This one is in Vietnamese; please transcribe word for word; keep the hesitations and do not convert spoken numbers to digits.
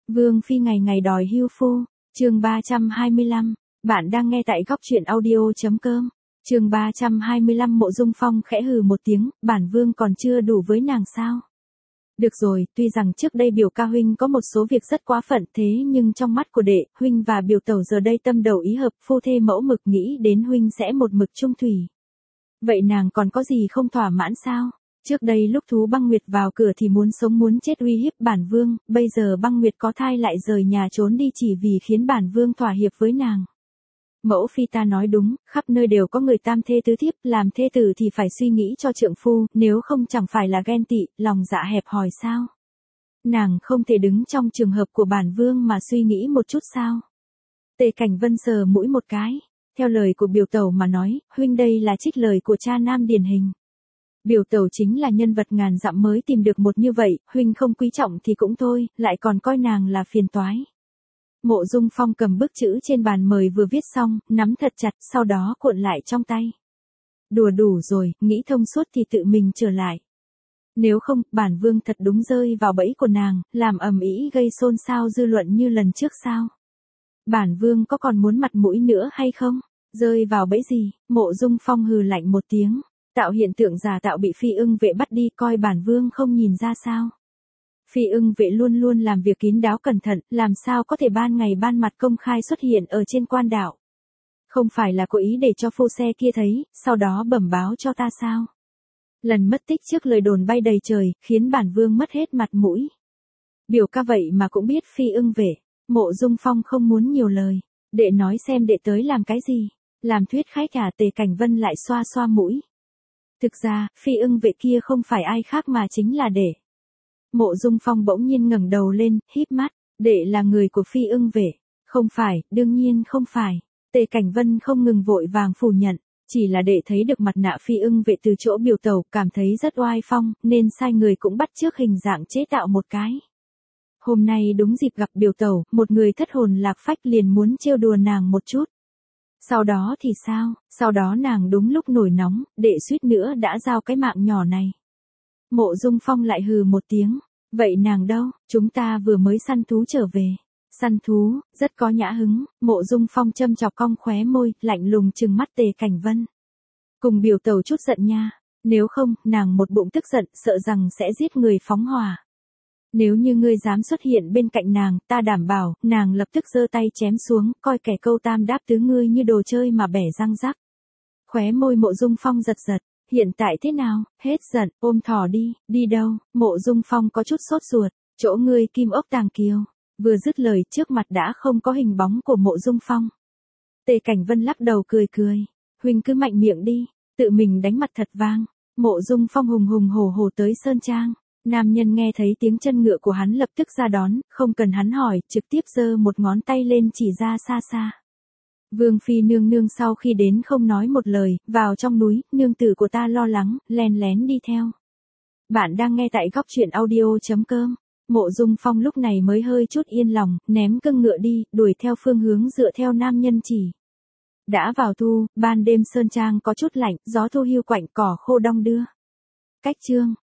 Vương phi ngày ngày đòi hưu phu, chương ba trăm hai mươi lăm, bạn đang nghe tại góc truyện audio.com, chương ba trăm hai mươi lăm Mộ Dung Phong khẽ hừ một tiếng, bản vương còn chưa đủ với nàng sao? Được rồi, tuy rằng trước đây biểu ca huynh có một số việc rất quá phận thế nhưng trong mắt của đệ, huynh và biểu tẩu giờ đây tâm đầu ý hợp, phu thê mẫu mực nghĩ đến huynh sẽ một mực chung thủy. Vậy nàng còn có gì không thỏa mãn sao? Trước đây lúc Thú Băng Nguyệt vào cửa thì muốn sống muốn chết uy hiếp bản vương, bây giờ Băng Nguyệt có thai lại rời nhà trốn đi chỉ vì khiến bản vương thỏa hiệp với nàng. Mẫu phi ta nói đúng, khắp nơi đều có người tam thê tứ thiếp, làm thê tử thì phải suy nghĩ cho trượng phu, nếu không chẳng phải là ghen tị, lòng dạ hẹp hòi sao? Nàng không thể đứng trong trường hợp của bản vương mà suy nghĩ một chút sao? Tề Cảnh Vân sờ mũi một cái, theo lời của biểu tẩu mà nói, huynh đây là trích lời của cha nam điển hình. Biểu tẩu chính là nhân vật ngàn dặm mới tìm được một như vậy, huynh không quý trọng thì cũng thôi, lại còn coi nàng là phiền toái. Mộ Dung Phong cầm bức chữ trên bàn mời vừa viết xong, nắm thật chặt, sau đó cuộn lại trong tay. Đùa đủ rồi, nghĩ thông suốt thì tự mình trở lại. Nếu không, bản vương thật đúng rơi vào bẫy của nàng, làm ầm ĩ gây xôn xao dư luận như lần trước sao? Bản vương có còn muốn mặt mũi nữa hay không? Rơi vào bẫy gì? Mộ Dung Phong hừ lạnh một tiếng. Tạo hiện tượng giả tạo bị Phi Ưng Vệ bắt đi, coi bản vương không nhìn ra sao? Phi Ưng Vệ luôn luôn làm việc kín đáo cẩn thận, làm sao có thể ban ngày ban mặt công khai xuất hiện ở trên quan đảo? Không phải là cố ý để cho phu xe kia thấy, sau đó bẩm báo cho ta sao? Lần mất tích trước lời đồn bay đầy trời, khiến bản vương mất hết mặt mũi. Biểu ca vậy mà cũng biết Phi Ưng Vệ. Mộ Dung Phong không muốn nhiều lời. Đệ nói xem đệ tới làm cái gì? Làm thuyết khách à? Tề Cảnh Vân lại xoa xoa mũi. Thực ra, Phi Ưng Vệ kia không phải ai khác mà chính là đệ. Mộ Dung Phong bỗng nhiên ngẩng đầu lên, híp mắt, đệ là người của Phi Ưng Vệ. Không phải, đương nhiên không phải. Tề Cảnh Vân không ngừng vội vàng phủ nhận, chỉ là đệ thấy được mặt nạ Phi Ưng Vệ từ chỗ biểu tẩu, cảm thấy rất oai phong, nên sai người cũng bắt chước hình dạng chế tạo một cái. Hôm nay đúng dịp gặp biểu tẩu, một người thất hồn lạc phách liền muốn trêu đùa nàng một chút. Sau đó thì sao? Sau đó nàng đúng lúc nổi nóng, đệ suýt nữa đã giao cái mạng nhỏ này. Mộ Dung Phong lại hừ một tiếng. Vậy nàng đâu? Chúng ta vừa mới săn thú trở về. Săn thú, rất có nhã hứng. Mộ Dung Phong châm chọc cong khóe môi, lạnh lùng trừng mắt Tề Cảnh Vân. Cùng biểu tẩu chút giận nha. Nếu không, nàng một bụng tức giận, sợ rằng sẽ giết người phóng hỏa. Nếu như ngươi dám xuất hiện bên cạnh nàng, ta đảm bảo, nàng lập tức giơ tay chém xuống, coi kẻ câu tam đáp tứ ngươi như đồ chơi mà bẻ răng rắc. Khóe môi Mộ Dung Phong giật giật, hiện tại thế nào? Hết giận, ôm thỏ đi, đi đâu? Mộ Dung Phong có chút sốt ruột, chỗ ngươi kim ốc tàng kiều. Vừa dứt lời trước mặt đã không có hình bóng của Mộ Dung Phong. Tề Cảnh Vân lắc đầu cười cười, huynh cứ mạnh miệng đi, tự mình đánh mặt thật vang. Mộ Dung Phong hùng hùng hổ hổ tới sơn trang. Nam nhân nghe thấy tiếng chân ngựa của hắn lập tức ra đón, không cần hắn hỏi, trực tiếp giơ một ngón tay lên chỉ ra xa xa. Vương phi nương nương sau khi đến không nói một lời, vào trong núi, nương tử của ta lo lắng, len lén đi theo. Bạn đang nghe tại góc truyện audio.com. Mộ Dung Phong lúc này mới hơi chút yên lòng, ném cưng ngựa đi, đuổi theo phương hướng dựa theo nam nhân chỉ. Đã vào thu, ban đêm sơn trang có chút lạnh, gió thu hiu quạnh, cỏ khô đong đưa. Cách chương